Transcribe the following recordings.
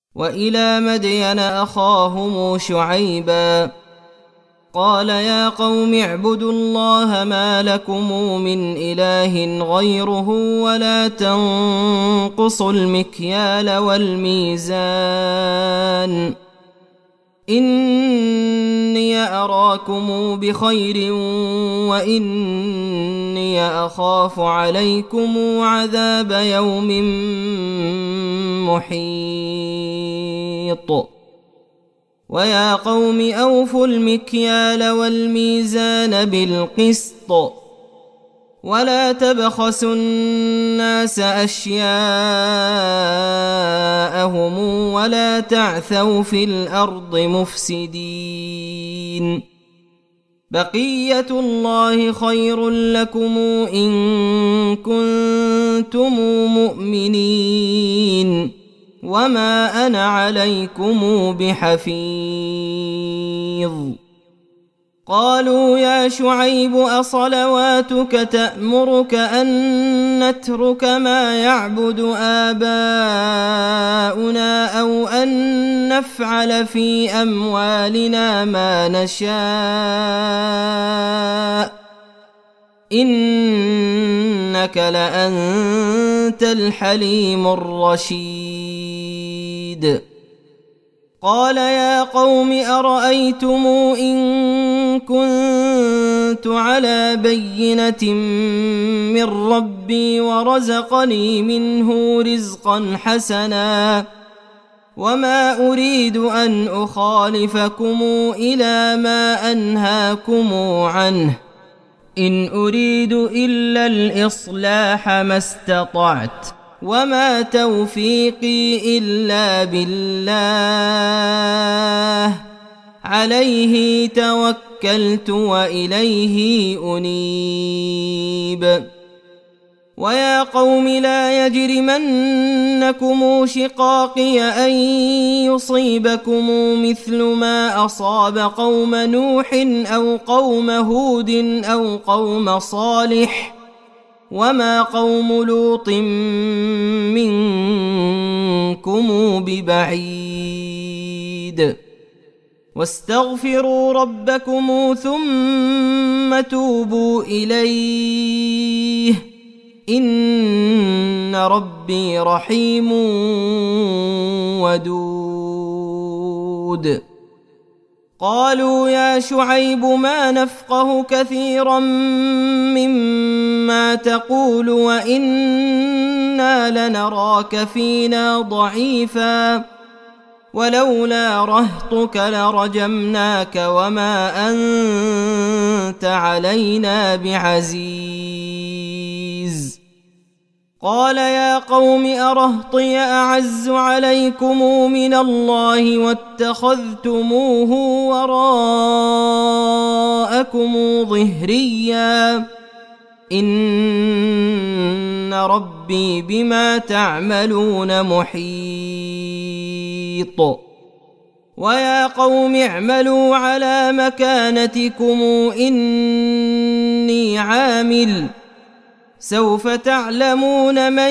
وإلى مدين أخاهم شعيبا قال يا قوم اعبدوا الله ما لكم من إله غيره ولا تنقصوا المكيال والميزان إني أراكم بخير وإني أخاف عليكم عذاب يوم محيط ويا قوم أوفوا المكيال والميزان بالقسط ولا تبخسوا الناس أشياءهم ولا تعثوا في الأرض مفسدين بقية الله خير لكم إن كنتم مؤمنين وما أنا عليكم بحفيظ قالوا يا شعيب أصلواتك تأمرك أن نترك ما يعبد آباؤنا أو أن نفعل في أموالنا ما نشاء إنك لأنت الحليم الرشيد قال يا قوم أرأيتم إن كنت على بينة من ربي ورزقني منه رزقا حسنا وما أريد أن أخالفكم إلى ما أنهاكم عنه إن أريد إلا الإصلاح ما استطعت وما توفيقي إلا بالله عليه توكلت وإليه أنيب ويا قوم لا يجرمنكم شقاقي أن يصيبكم مثل ما أصاب قوم نوح أو قوم هود أو قوم صالح وما قوم لوط منكم ببعيد واستغفروا ربكم ثم توبوا إليه إن ربي رحيم ودود قالوا يا شعيب ما نفقه كثيرا مما تقول وإنا لنراك فينا ضعيفا ولولا رهطك لرجمناك وما أنت علينا بعزيز قال يا قوم أرهطي أعز عليكم من الله واتخذتموه وراءكم ظهريا إن ربي بما تعملون محيط ويا قوم اعملوا على مكانتكم إني عامل سوف تعلمون من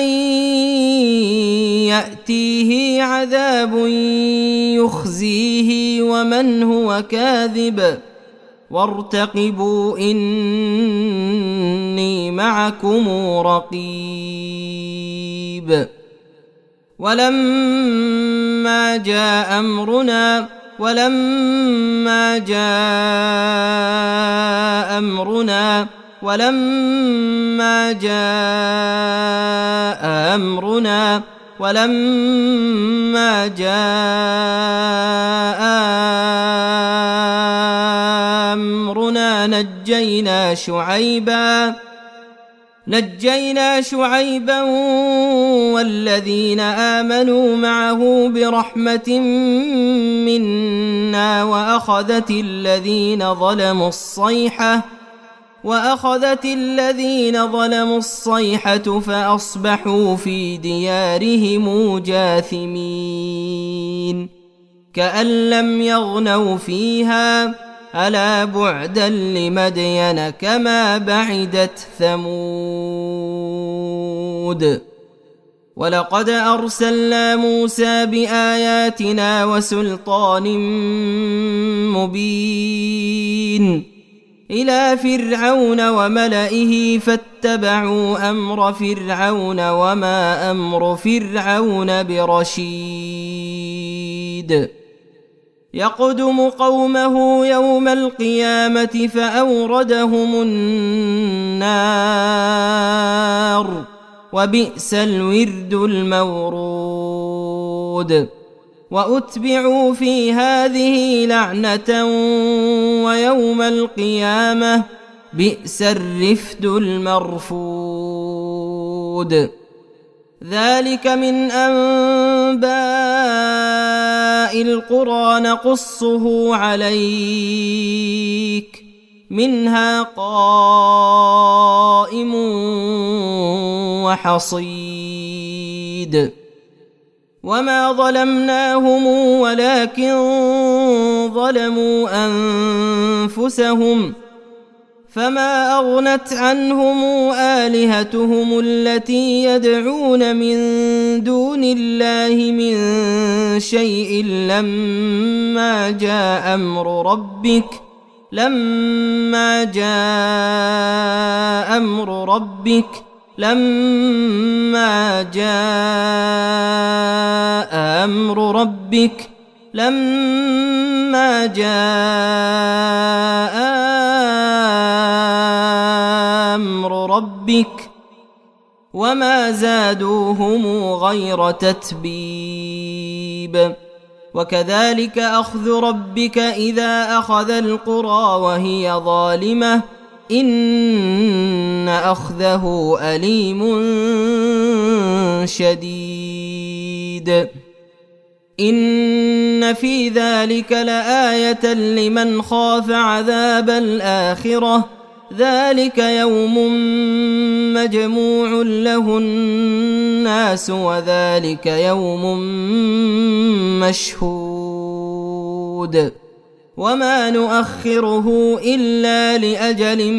يأتيه عذاب يخزيه ومن هو كاذب وارتقبوا إني معكم رقيب ولما جاء أمرنا ولما جاء أمرنا نجينا شعيبا والذين آمنوا معه برحمة منا وأخذت الذين ظلموا الصيحة فأصبحوا في ديارهم جاثمين كأن لم يغنوا فيها ألا بعدا لمدين كما بعدت ثمود ولقد أرسلنا موسى بآياتنا وسلطان مبين إلى فرعون وملئه فاتبعوا أمر فرعون وما أمر فرعون برشيد يقدم قومه يوم القيامة فأوردهم النار وبئس الورد المورود وأتبعوا في هذه لعنة ويوم القيامة بئس الرفد المرفود ذلك من أنباء القرى نقصه عليك منها قائم وحصيد وما ظلمناهم ولكن ظلموا أنفسهم فما أغنت عنهم آلهتهم التي يدعون من دون الله من شيء لما جاء أمر ربك لما جاء أمر ربك وما زادوهم غير تتبيب وكذلك أخذ ربك إذا أخذ القرى وهي ظالمة إن أخذه أليم شديد إن في ذلك لآية لمن خاف عذاب الآخرة ذلك يوم مجموع له الناس وذلك يوم مشهود وما نؤخره إلا لأجل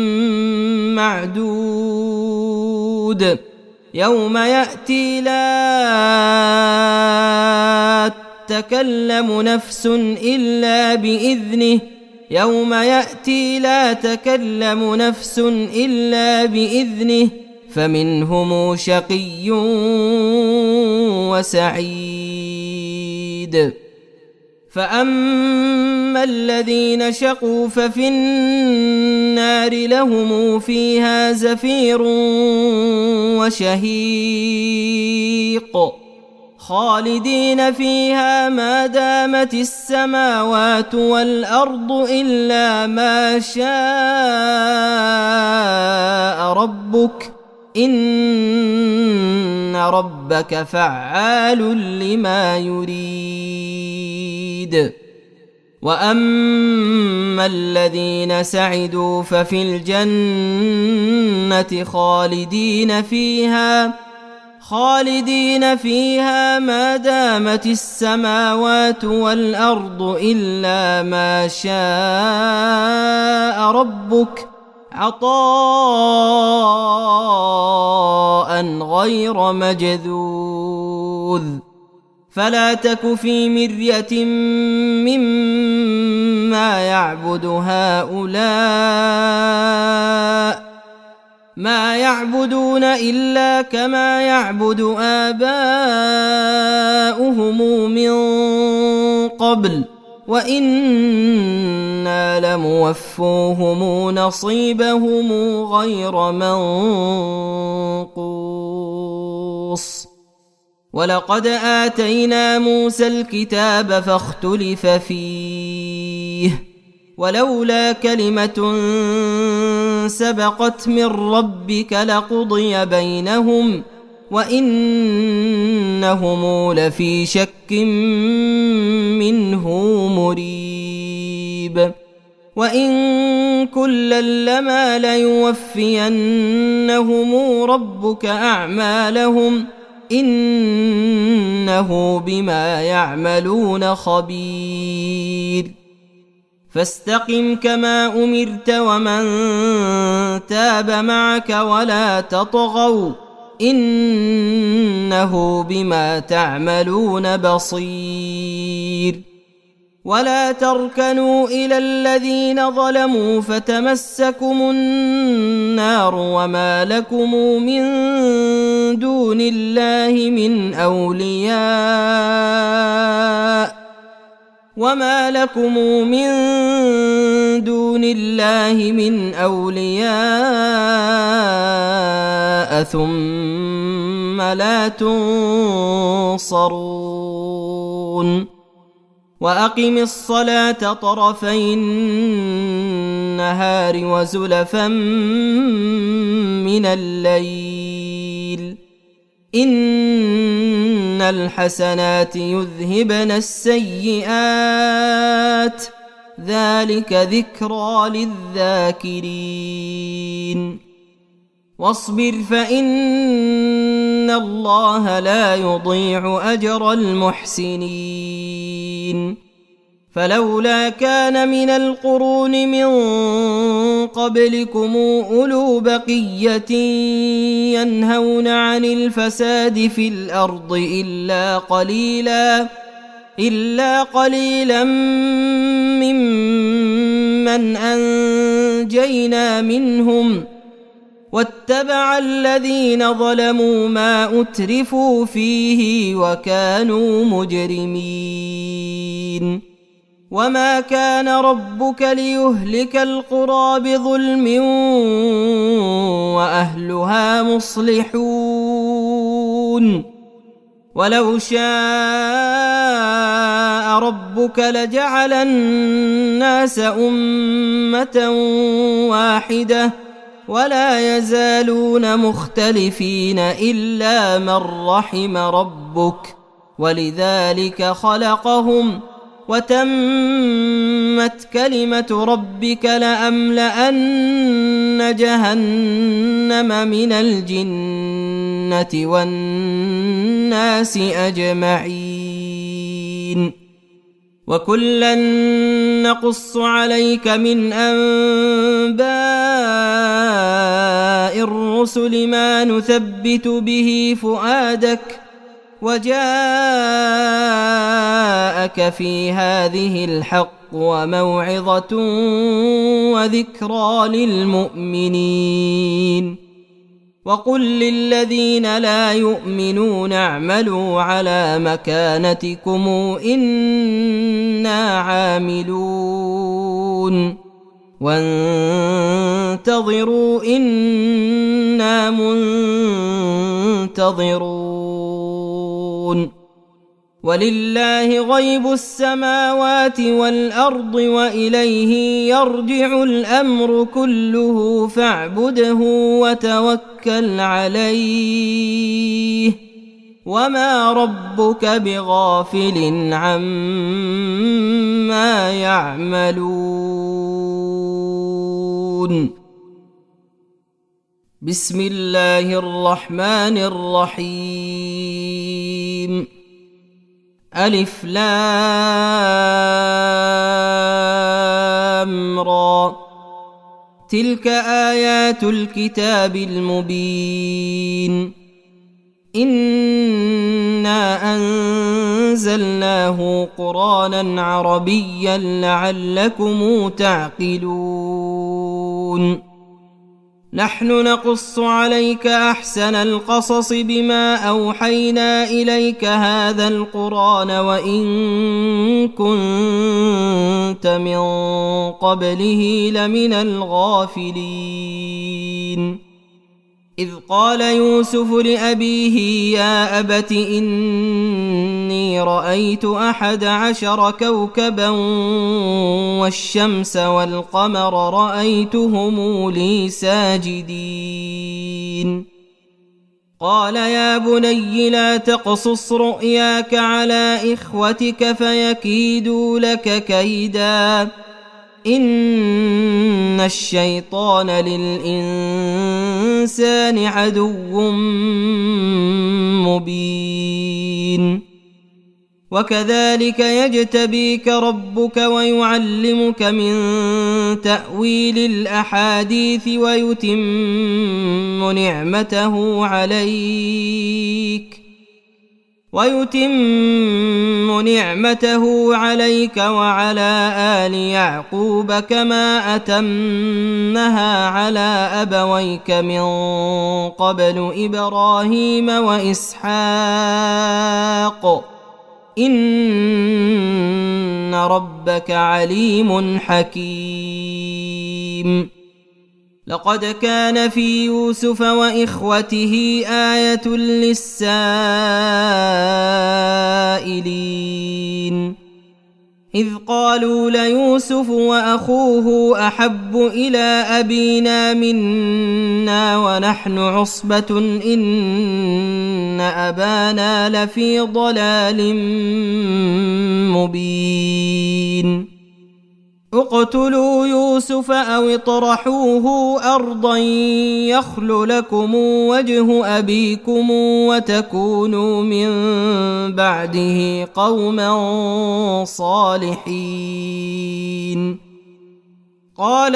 معدود يوم يأتي لا تكلم نفس إلا بإذنه فمنهم شقي وسعيد فأما الذين شقوا ففي النار لهم فيها زفير وشهيق خالدين فيها ما دامت السماوات والأرض إلا ما شاء ربك إن ربك فعال لما يريد وأما الذين سعدوا ففي الجنة خالدين فيها ما دامت السماوات والأرض إلا ما شاء ربك عطاء غير مجذوذ فلا تك في مرية مما يعبد هؤلاء ما يعبدون إلا كما يعبد آباؤهم من قبل وإنا لموفوهم نصيبهم غير منقوص ولقد آتينا موسى الكتاب فاختلف فيه ولولا كلمة سبقت من ربك لقضي بينهم وإنهم لفي شك منه مريب وإن كلا لما ليوفينهم ربك أعمالهم إنه بما يعملون خبير فاستقم كما أمرت ومن تاب معك ولا تطغوا إنه إنه بما تعملون بصير ولا تركنوا إلى الذين ظلموا فتمسكم النار وما لكم من دون الله من أولياء ثم لا تنصرون وأقم الصلاة طرفي النهار وزلفا من الليل إن الحسنات يذهبن السيئات ذلك ذكرى للذاكرين واصبر فإن الله لا يضيع أجر المحسنين فلولا كان من القرون من قبلكم أولو بقية ينهون عن الفساد في الأرض إلا قليلا ممن أنجينا منهم واتبع الذين ظلموا ما أترفوا فيه وكانوا مجرمين وما كان ربك ليهلك القرى بظلم وأهلها مصلحون ولو شاء ربك لجعل الناس أمة واحدة ولا يزالون مختلفين إلا من رحم ربك ولذلك خلقهم وتمت كلمة ربك لأملأن جهنم من الجنة والناس أجمعين وكلا نقص عليك من أنباء الرسل ما نثبت به فؤادك وجاءك في هذه الحق وموعظة وذكرى للمؤمنين وقل للذين لا يؤمنون اعملوا على مكانتكم إنا عاملون وانتظروا إنا منتظرون ولله غيب السماوات والأرض وإليه يرجع الأمر كله فاعبده وتوكل عليه وما ربك بغافل عما يعملون بسم الله الرحمن الرحيم ألف لام را تلك آيات الكتاب المبين إنا أنزلناه قرآنا عربيا لعلكم تعقلون نحن نقص عليك أحسن القصص بما أوحينا إليك هذا القرآن وإن كنت من قبله لمن الغافلين إذ قال يوسف لأبيه يا أبت إني رأيت 11 كوكبا والشمس والقمر رأيتهم لي ساجدين قال يا بني لا تقصص رؤياك على إخوتك فيكيدوا لك كيدا إن الشيطان للإنسان عدو مبين وكذلك يجتبيك ربك ويعلمك من تأويل الأحاديث ويتم نعمته عليك ويتم نعمته عليك وعلى آل يعقوب كما أتمها على أبويك من قبل إبراهيم وإسحاق إن ربك عليم حكيم. لقد كان في يوسف وإخوته آية للسائلين إذ قالوا ليوسف وأخوه أحب إلى أبينا منا ونحن عصبة إن أبانا لفي ضلال مبين اقتلوا يوسف أو اطرحوه أرضا يخل لكم وجه أبيكم وتكونوا من بعده قوما صالحين. قال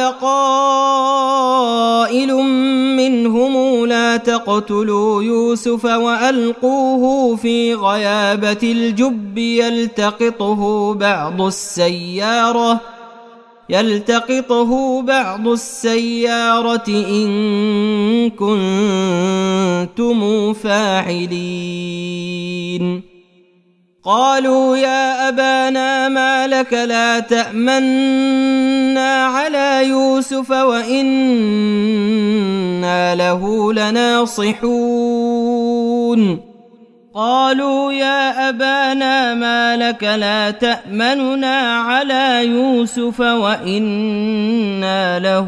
قائل منهم لا تقتلوا يوسف وألقوه في غيابة الجب يلتقطه بعض السيارة إن كنتم فاعلين. قالوا يا أبانا ما لك لا تأمنا على يوسف وإنا له لناصحون. قالوا يا أبانا ما لك لا تأمننا على يوسف وإنا له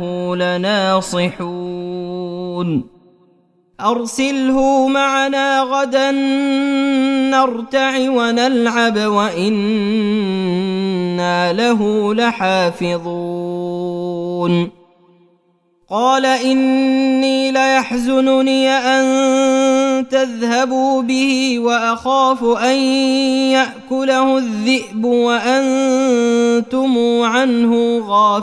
لناصحون. أرسله معنا غدا نرتع ونلعب وإنا له لحافظون. قال إني ليحزنني أن تذهبوا به وأخاف أن يأكله الذئب وأنتم عنه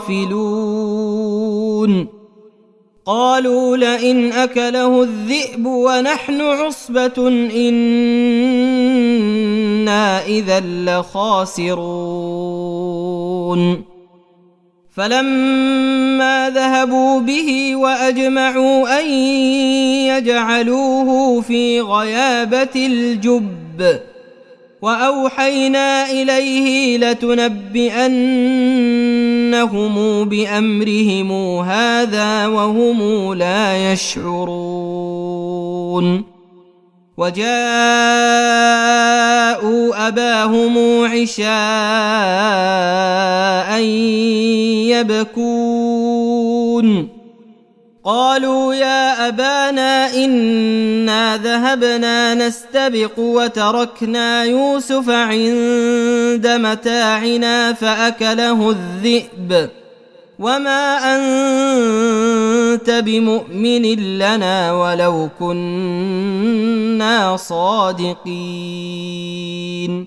غافلون. قالوا لئن أكله الذئب ونحن عصبة إنا إذا لخاسرون. فلما ذهبوا به وأجمعوا أن يجعلوه في غيابة الجب وأوحينا إليه لتنبئنهم بأمرهم هذا وهم لا يشعرون. وجاءوا أباهم عشاء يبكون. قالوا يا أبانا إنا ذهبنا نستبق وتركنا يوسف عند متاعنا فأكله الذئب وما أنت بمؤمن لنا ولو كنا صادقين.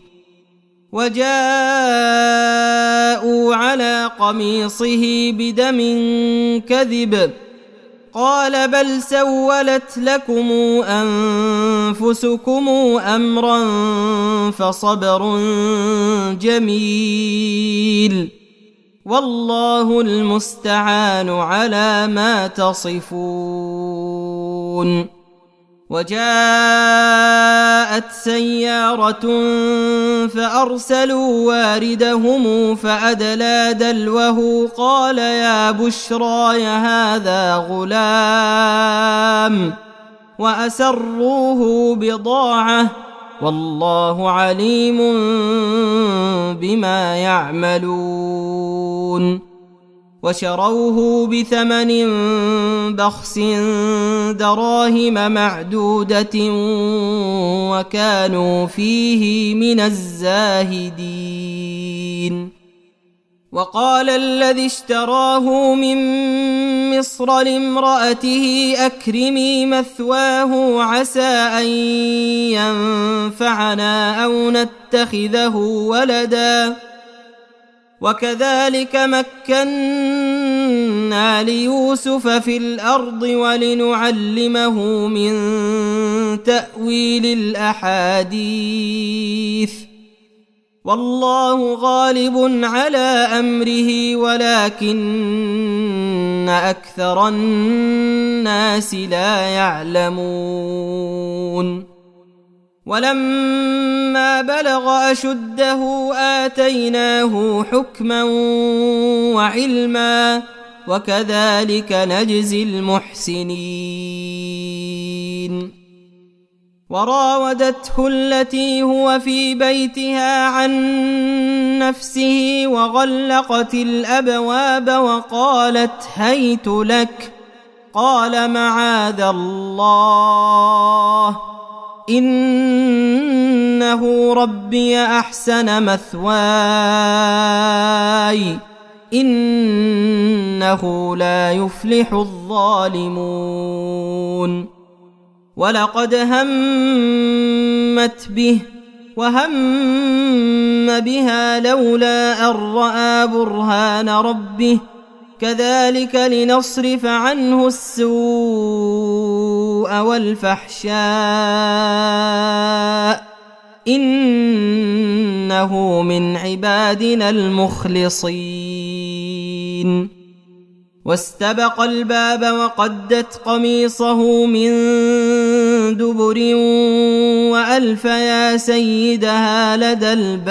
وجاءوا على قميصه بدم كذب قال بل سولت لكم أنفسكم أمرا فصبر جميل والله المستعان على ما تصفون. وجاءت سيارة فأرسلوا واردهم فأدلى دلوه قال يا بشرى هذا غلام وأسروه بضاعة والله عليم بما يعملون. وشروه بثمن بخس دراهم معدودة وكانوا فيه من الزاهدين. وقال الذي اشتراه من مصر لامرأته أكرمي مثواه عسى أن ينفعنا أو نتخذه ولدا وكذلك مكنا ليوسف في الأرض ولنعلمه من تأويل الأحاديث والله غالب على أمره ولكن أكثر الناس لا يعلمون ولما بلغ أشده آتيناه حكما وعلما وكذلك نجزي المحسنين وراودته التي هو في بيتها عن نفسه وغلقت الأبواب وقالت هيت لك قال معاذ الله إنه ربي أحسن مثواي إنه لا يفلح الظالمون ولقد همت به وهم بها لولا أن رأى برهان ربه كذلك لنصرف عنه السوء والفحشاء إنه من عبادنا المخلصين واستبق الباب وقدت قميصه من دبر وألف يا سيدها لدى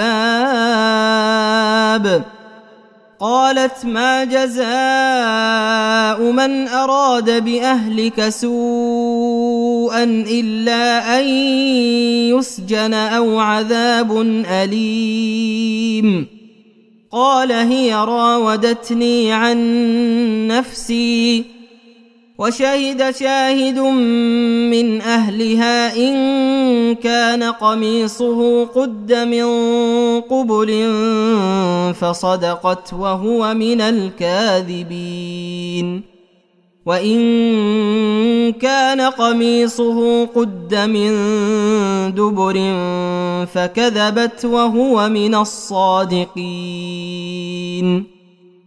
الباب قالت ما جزاء من أراد بأهلك سوءا إلا أن يسجن أو عذاب أليم قال هي راودتني عن نفسي وشهد شاهد من أهلها إن كان قميصه قد من قبل فصدقت وهو من الكاذبين وإن كان قميصه قد من دبر فكذبت وهو من الصادقين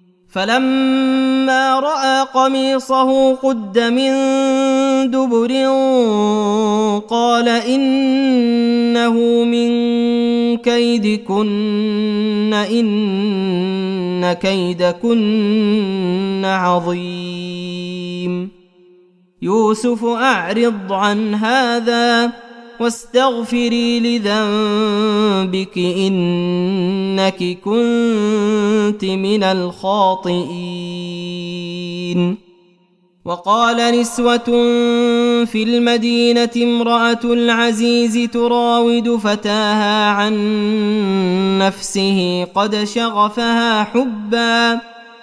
فلما رأى قميصه قد من دبر قال إنه من كيدكن إن كيدكن عظيم يوسف أعرض عن هذا واستغفري لذنبك إنك كنت من الخاطئين وقال نسوة في المدينة امرأة العزيز تراود فتاها عن نفسه قد شغفها حبا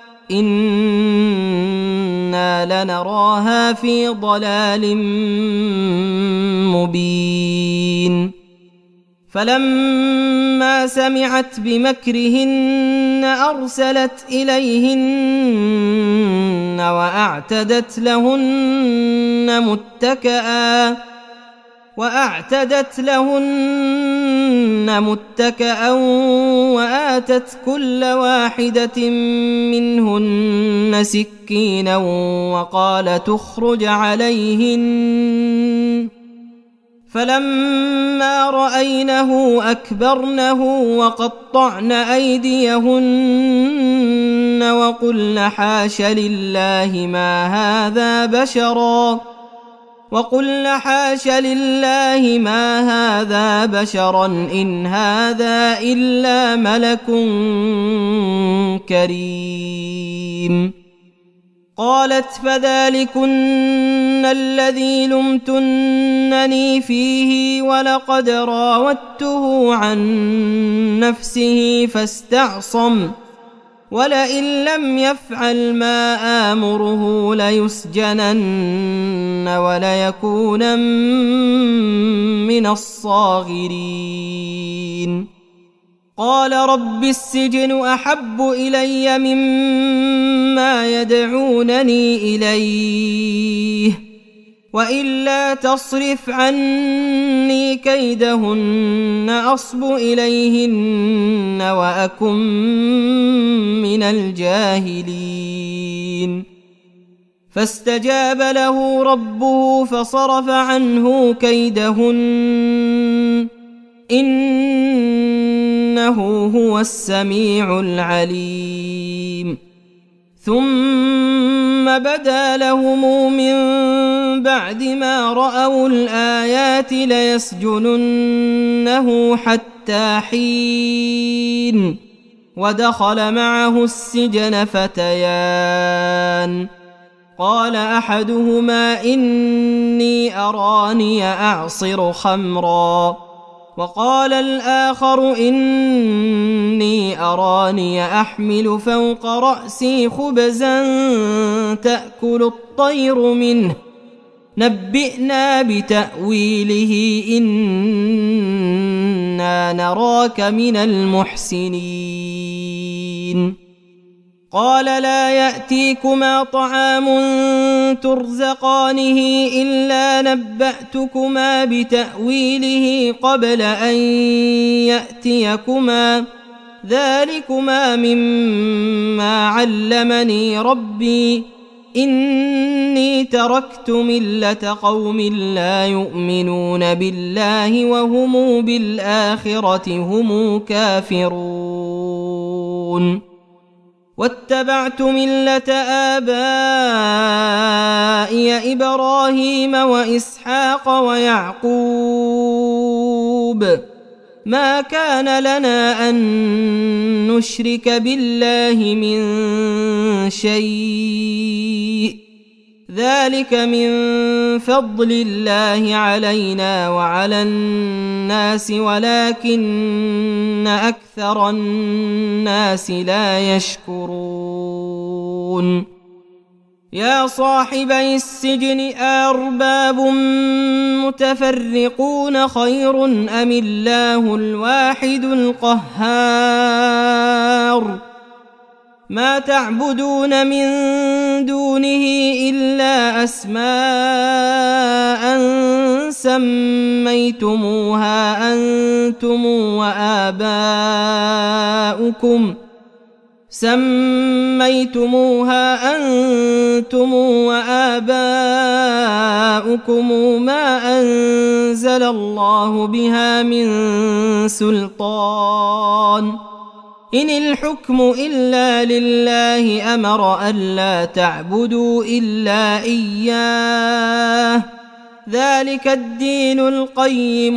إنا لنراها في ضلال مبين فلما سمعت بمكرهن أرسلت إليهن وأعتدت لهن متكأ وآتت كل واحدة منهن سكينا وقال تخرج عليهن فلما رأينه أكبرنه وقطعن أيديهن وقلن حاش لله ما هذا بشرا إن هذا إلا ملك كريم قالت فذلكن الذي لمتنني فيه ولقد راودته عن نفسه فاستعصم ولئن لم يفعل ما آمره ليسجنن وليكونن من الصاغرين قال رب السجن أحب إلي مما يدعونني إليه وإلا تصرف عني كيدهن أصب إليهن وأكن من الجاهلين فاستجاب له ربه فصرف عنه كيدهن إنه هو السميع العليم ثم بدا لهم من بعد ما رأوا الآيات ليسجننه حتى حين ودخل معه السجن فتيان قال أحدهما إني أراني أعصر خمرا وقال الآخر إني أراني أحمل فوق رأسي خبزا تأكل الطير منه نبئنا بتأويله إنا نراك من المحسنين قال لا يأتيكما طعام ترزقانه إلا نبأتكما بتأويله قبل أن يأتيكما ذلكما مما علمني ربي إني تركت ملة قوم لا يؤمنون بالله وهم بالآخرة هم كافرون واتبعت ملة آبائي إبراهيم وإسحاق ويعقوب ما كان لنا أن نشرك بالله من شيء ذلك من فضل الله علينا وعلى الناس ولكن أكثر الناس لا يشكرون يا صاحبي السجن أرباب متفرقون خير أم الله الواحد القهار ما تعبدون من دونه إلا أسماء سميتموها أنتم وآباؤكم ما أنزل الله بها من سلطان إن الحكم إلا لله أمر ألا تعبدوا إلا إياه ذلك الدين القيم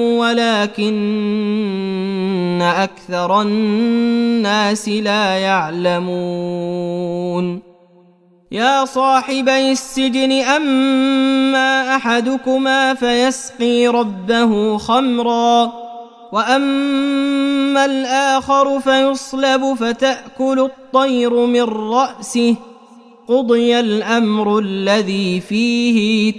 ولكن أكثر الناس لا يعلمون يا صاحبي السجن أما أحدكما فيسقي ربه خمرا وأما الآخر فيصلب فتأكل الطير من رأسه قضي الأمر الذي فيه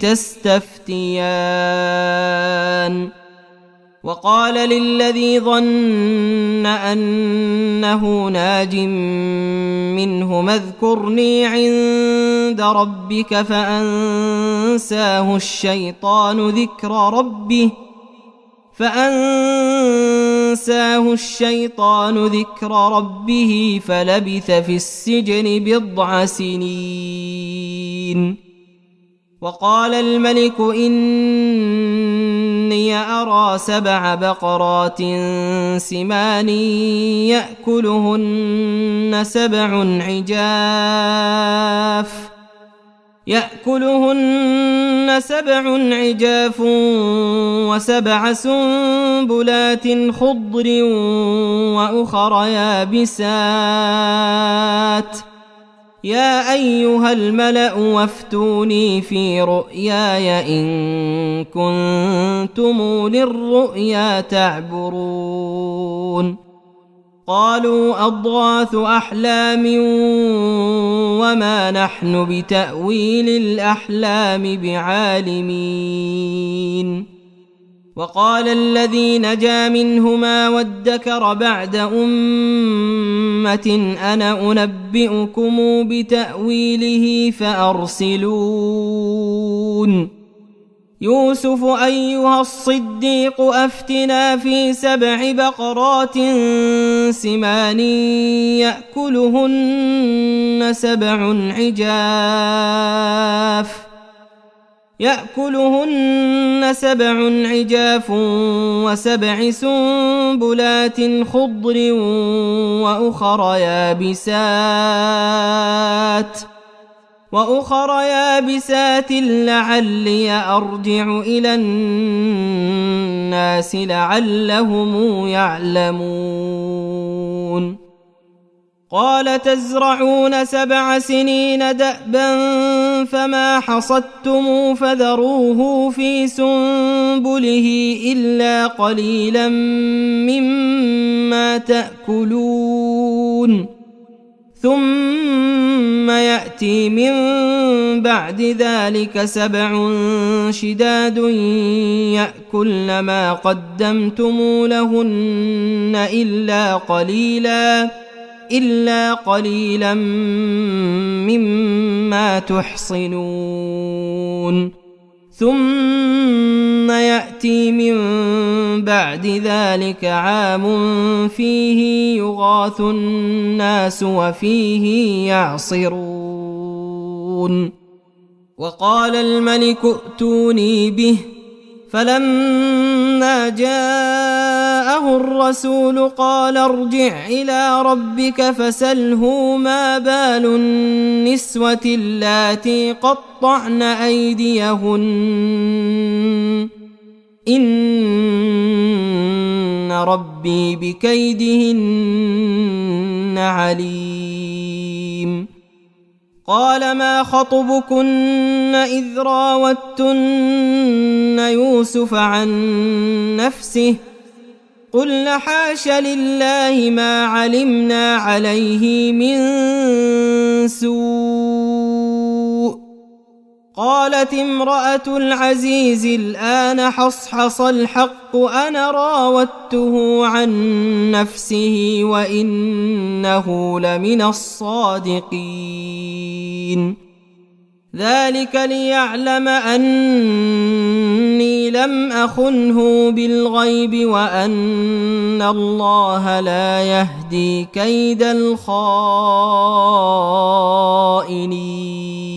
تستفتيان وقال للذي ظن أنه ناج منه اذكرني عند ربك فأنساه الشيطان ذكر ربه فلبث في السجن بضع سنين وقال الملك إني أرى 7 بقرات سمان يأكلهن سبع عجاف و7 سنبلات خضر وأخر يابسات يا أيها الملأ وافتوني في رؤياي إن كنتم للرؤيا تعبرون قالوا أضغاث أحلام وما نحن بتأويل الأحلام بعالمين وقال الذي نجا منهما وادكر بعد أمة أنا أنبئكم بتأويله فأرسلون يوسف أيها الصديق أفتنا في 7 بقرات سمان يأكلهن 7 عجاف و7 سنبلات خضر وأخر يابسات لعلي أرجع إلى الناس لعلهم يعلمون قال تزرعون 7 سنين دأبا فما حصدتم فذروه في سنبله إلا قليلا مما تأكلون ثم يأتي من بعد ذلك 7 شداد يأكلن ما قدمتم لهن إلا قليلا مما تحصنون ثم يأتي من بعد ذلك عام فيه يغاث الناس وفيه يعصرون وقال الملك ائتوني به فلما جاءه الرسول قال ارجع إلى ربك فسله ما بال النسوة اللاتي قطعن أيديهن إن ربي بكيدهن عليم قال ما خطبكن إذ راوتن يوسف عن نفسه قلن حاش لله ما علمنا عليه من سوء قالت امرأة العزيز الآن حصحص الحق أنا راودته عن نفسه وإنه لمن الصادقين ذلك ليعلم أني لم أخنه بالغيب وأن الله لا يهدي كيد الخائنين